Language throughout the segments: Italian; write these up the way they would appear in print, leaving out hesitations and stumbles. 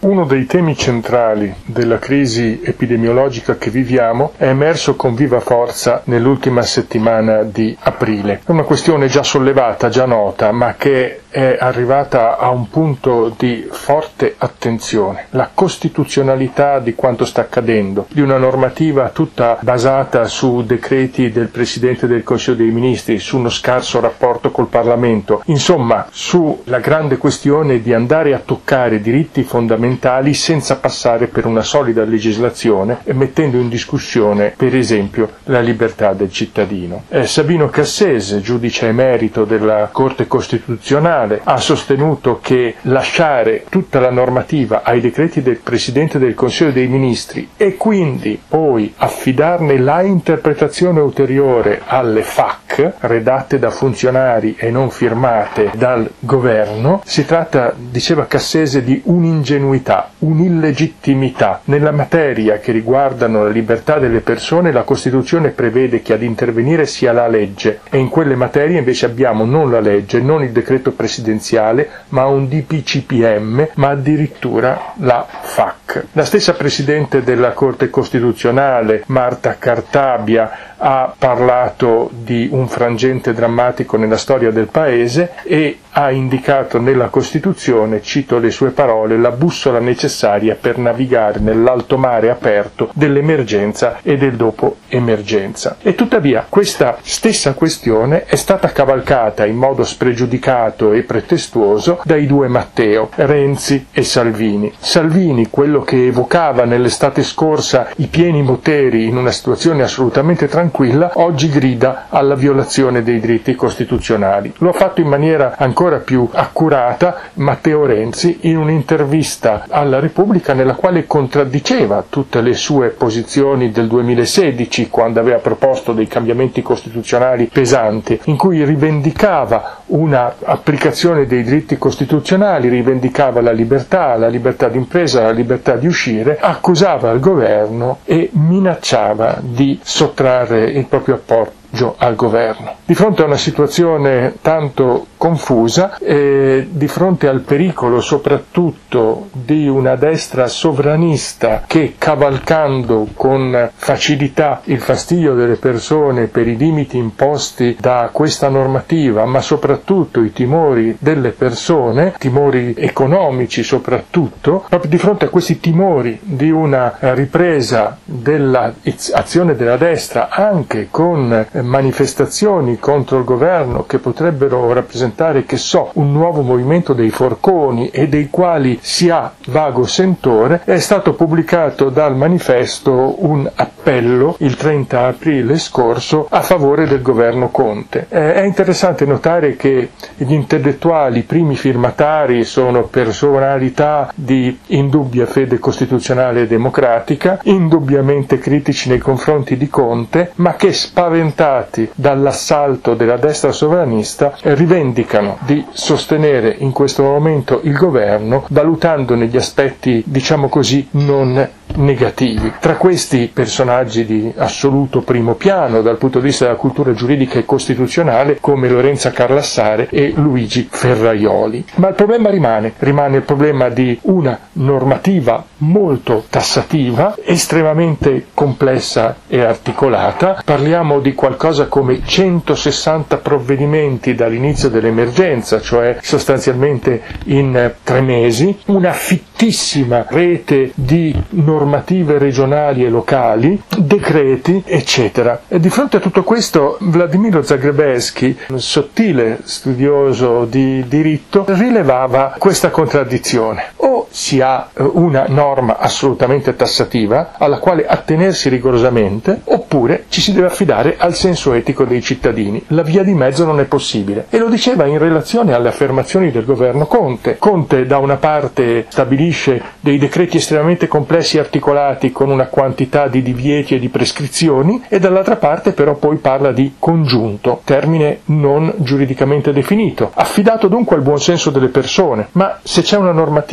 Uno dei temi centrali della crisi epidemiologica che viviamo è emerso con viva forza nell'ultima settimana di aprile. È una questione già sollevata, già nota, ma che è arrivata a un punto di forte attenzione. La costituzionalità di quanto sta accadendo, di una normativa tutta basata su decreti del Presidente del Consiglio dei Ministri, su uno scarso rapporto col Parlamento, insomma sulla grande questione di andare a toccare diritti fondamentali senza passare per una solida legislazione e mettendo in discussione, per esempio, la libertà del cittadino. Sabino Cassese, giudice emerito della Corte Costituzionale, ha sostenuto che lasciare tutta la normativa ai decreti del Presidente del Consiglio dei Ministri e quindi poi affidarne la interpretazione ulteriore alle FAQ, redatte da funzionari e non firmate dal governo, si tratta, diceva Cassese, di un'ingenuità, un'illegittimità. Nella materia che riguardano la libertà delle persone, la Costituzione prevede che ad intervenire sia la legge, e in quelle materie invece abbiamo non la legge, non il decreto presidenziale, ma un DPCPM, ma addirittura la FAQ. La stessa Presidente della Corte Costituzionale, Marta Cartabia, ha parlato di un frangente drammatico nella storia del Paese e ha indicato nella Costituzione, cito le sue parole, la bussola necessaria per navigare nell'alto mare aperto dell'emergenza e del dopo emergenza. E tuttavia questa stessa questione è stata cavalcata in modo spregiudicato e pretestuoso dai due Matteo, Renzi e Salvini. Salvini, quello che evocava nell'estate scorsa i pieni poteri in una situazione assolutamente tranquilla, oggi grida alla violazione dei diritti costituzionali. Lo ha fatto in maniera ancora più accurata Matteo Renzi in un'intervista alla Repubblica nella quale contraddiceva tutte le sue posizioni del 2016, quando aveva proposto dei cambiamenti costituzionali pesanti, in cui rivendicava una applicazione dei diritti costituzionali, rivendicava la libertà d'impresa, la libertà di uscire, accusava il governo e minacciava di sottrarre il proprio apporto al governo. Di fronte a una situazione tanto confusa e di fronte al pericolo soprattutto di una destra sovranista che, cavalcando con facilità il fastidio delle persone per i limiti imposti da questa normativa, ma soprattutto i timori delle persone, timori economici soprattutto, proprio di fronte a questi timori di una ripresa dell'azione della destra anche con manifestazioni contro il governo che potrebbero rappresentare, un nuovo movimento dei forconi e dei quali si ha vago sentore, è stato pubblicato dal Manifesto un appello il 30 aprile scorso a favore del governo Conte. È interessante notare che gli intellettuali, i primi firmatari, sono personalità di indubbia fede costituzionale e democratica, indubbiamente critici nei confronti di Conte, ma che, spaventati dall'assalto della destra sovranista, rivendicano di sostenere in questo momento il governo, valutandone gli aspetti, diciamo così, non negativi. Tra questi personaggi di assoluto primo piano dal punto di vista della cultura giuridica e costituzionale come Lorenza Carlassare e Luigi Ferraioli. Ma il problema rimane il problema di una normativa molto tassativa, estremamente complessa e articolata. Parliamo di qualcosa come 160 provvedimenti dall'inizio dell'emergenza, cioè sostanzialmente in 3 mesi, una fittissima rete di normative regionali e locali, decreti, eccetera. E di fronte a tutto questo Vladimiro Zagrebelsky, un sottile studioso di diritto, rilevava questa contraddizione. O si ha una norma assolutamente tassativa alla quale attenersi rigorosamente, oppure ci si deve affidare al senso etico dei cittadini. La via di mezzo non è possibile. E lo diceva in relazione alle affermazioni del governo Conte. Conte da una parte stabilisce dei decreti estremamente complessi e articolati con una quantità di divieti e di prescrizioni, e dall'altra parte però poi parla di congiunto, termine non giuridicamente definito, affidato dunque al buon senso delle persone. Ma se c'è una normativa rigida,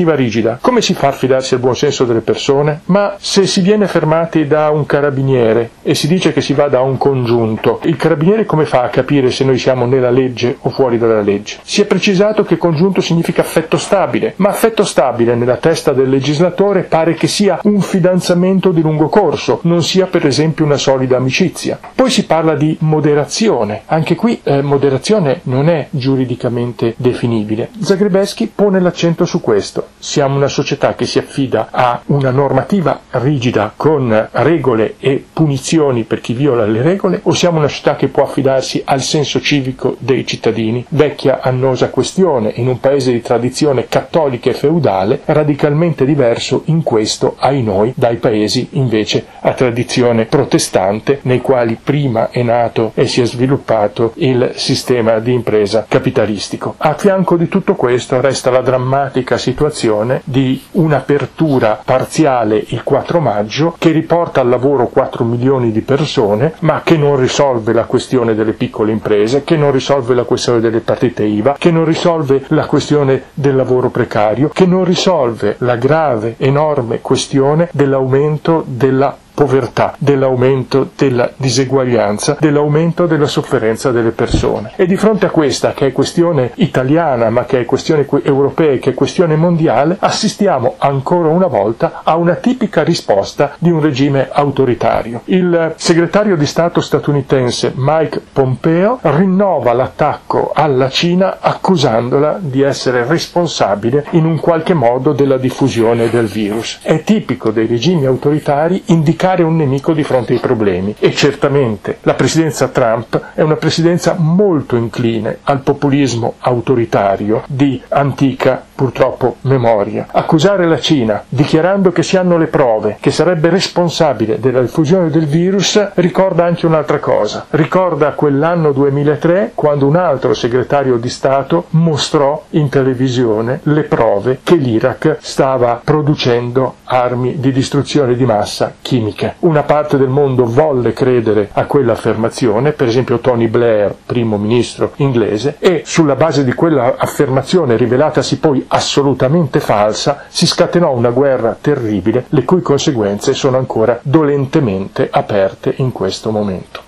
fila. Come si fa a fidarsi del buon senso delle persone? Ma se si viene fermati da un carabiniere e si dice che si va da un congiunto, il carabiniere come fa a capire se noi siamo nella legge o fuori dalla legge? Si è precisato che congiunto significa affetto stabile, ma affetto stabile nella testa del legislatore pare che sia un fidanzamento di lungo corso, non sia per esempio una solida amicizia. Poi si parla di moderazione. Anche qui moderazione non è giuridicamente definibile. Zagrebelsky pone l'accento su questo. Siamo una società che si affida a una normativa rigida con regole e punizioni per chi viola le regole, o siamo una società che può affidarsi al senso civico dei cittadini? Vecchia annosa questione in un paese di tradizione cattolica e feudale, radicalmente diverso in questo, ai noi, dai paesi invece a tradizione protestante, nei quali prima è nato e si è sviluppato il sistema di impresa capitalistico. A fianco di tutto questo resta la drammatica situazione di un'apertura parziale il 4 maggio che riporta al lavoro 4 milioni di persone, ma che non risolve la questione delle piccole imprese, che non risolve la questione delle partite IVA, che non risolve la questione del lavoro precario, che non risolve la grave, enorme questione dell'aumento della povertà, dell'aumento della diseguaglianza, dell'aumento della sofferenza delle persone. E di fronte a questa, che è questione italiana, ma che è questione europea, che è questione mondiale, assistiamo ancora una volta a una tipica risposta di un regime autoritario. Il segretario di Stato statunitense Mike Pompeo rinnova l'attacco alla Cina accusandola di essere responsabile in un qualche modo della diffusione del virus. È tipico dei regimi autoritari indicare un nemico di fronte ai problemi, e certamente la presidenza Trump è una presidenza molto incline al populismo autoritario di antica, purtroppo, memoria. Accusare la Cina dichiarando che si hanno le prove che sarebbe responsabile della diffusione del virus ricorda anche un'altra cosa. Ricorda quell'anno 2003 quando un altro segretario di Stato mostrò in televisione le prove che l'Iraq stava producendo armi di distruzione di massa chimica. Una parte del mondo volle credere a quell'affermazione, per esempio Tony Blair, primo ministro inglese, e sulla base di quella affermazione rivelatasi poi assolutamente falsa, si scatenò una guerra terribile, le cui conseguenze sono ancora dolentemente aperte in questo momento.